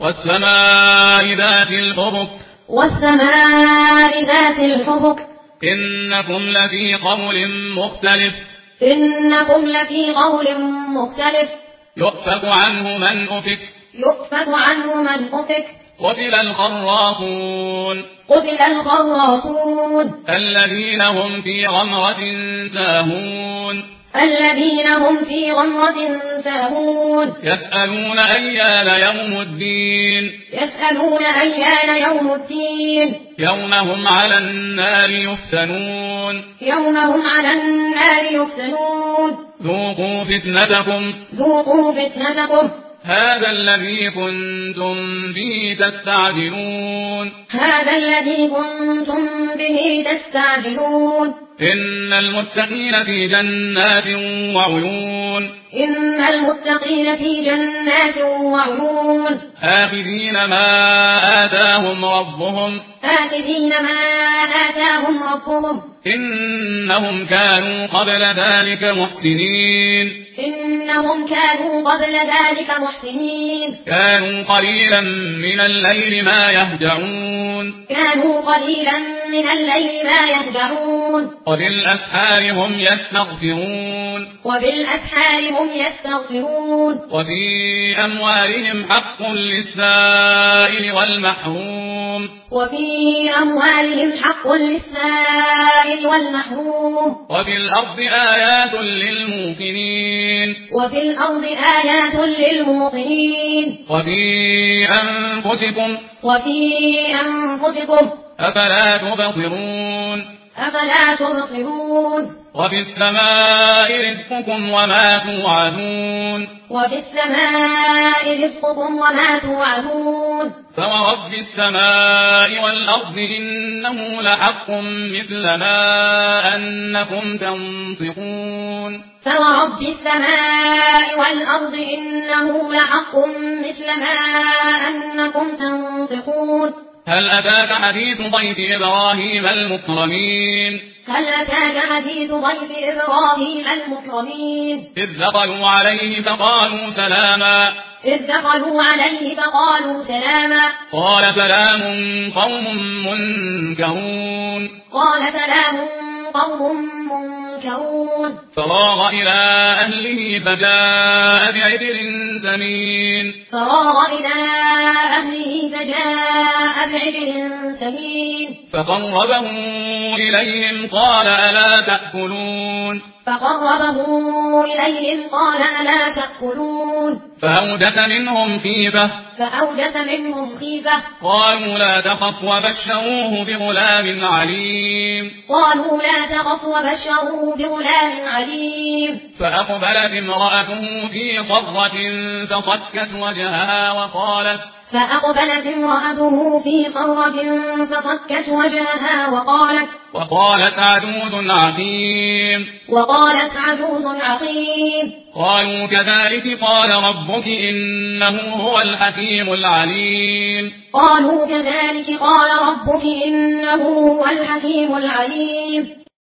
والسماء ذات الحبك والسماء ذات الحبك إنكم لفي قول مختلف إنكم لفي قول مختلف يؤفك عنه من أفك يؤفك عنه من أفك قتل الخراصون قتل الخراصون الذين هم في غمرة ساهون الذين هم في غمرة ساهون يسألون أيان يوم الدين يسألون أيان يوم الدين يوم هم على النار يفتنون يوم هم على النار يفتنون ذوقوا فتنتكم ذوقوا فتنتكم هذا الذي كنتم به تستعجلون هذا الذي كنتم به تستعجلون إن المتقين في جنات وعيون إن المتقين في جنات وعيون آخذين ما آتاهم ربهم آخذين ما آتاهم ربهم إنهم كانوا قبل ذلك محسنين إنهم كانوا قبل ذلك محسنين كانوا قليلا من الليل ما يهجعون كانوا قليلا من الليل ما يهجعون وبالأسحار هم يستغفرون وبالأسحار هم يستغفرون وفي أموالهم حق للسائل والمحروم وفي أموالهم حق للسائل والمحروم وفي الأرض آيات للموقنين وفي الأرض آيات للموقنين وفي أنفسكم أفلا تبصرون أفلا تبصرون وفي السماء رزقكم وما توعدون وفي السماء رزقكم وما توعدون فورب السماء والأرض إنه لحق مثل ما أنكم تنطقون فورب السماء والأرض إنه لحق مثل ما أنكم تنطقون هل أتاك حديث ضيف إبراهيم المكرمين هل أتاك حديث ضيف إبراهيم المكرمين إذ دخلوا عليه فقالوا سلاما قال سلام قوم منكرون فراغ إلى أهله فجاء بعجل سمين فقربه إليهم قال ألا تأكلون فأوجس منهم خيفة قالوا لا تخف وبشروه بغلام عليم فأقبلت امرأته في صرة فصكت وجهها وقالت عجوز عقيم قالوا كذلك قال ربك إنه هو الحكيم العليم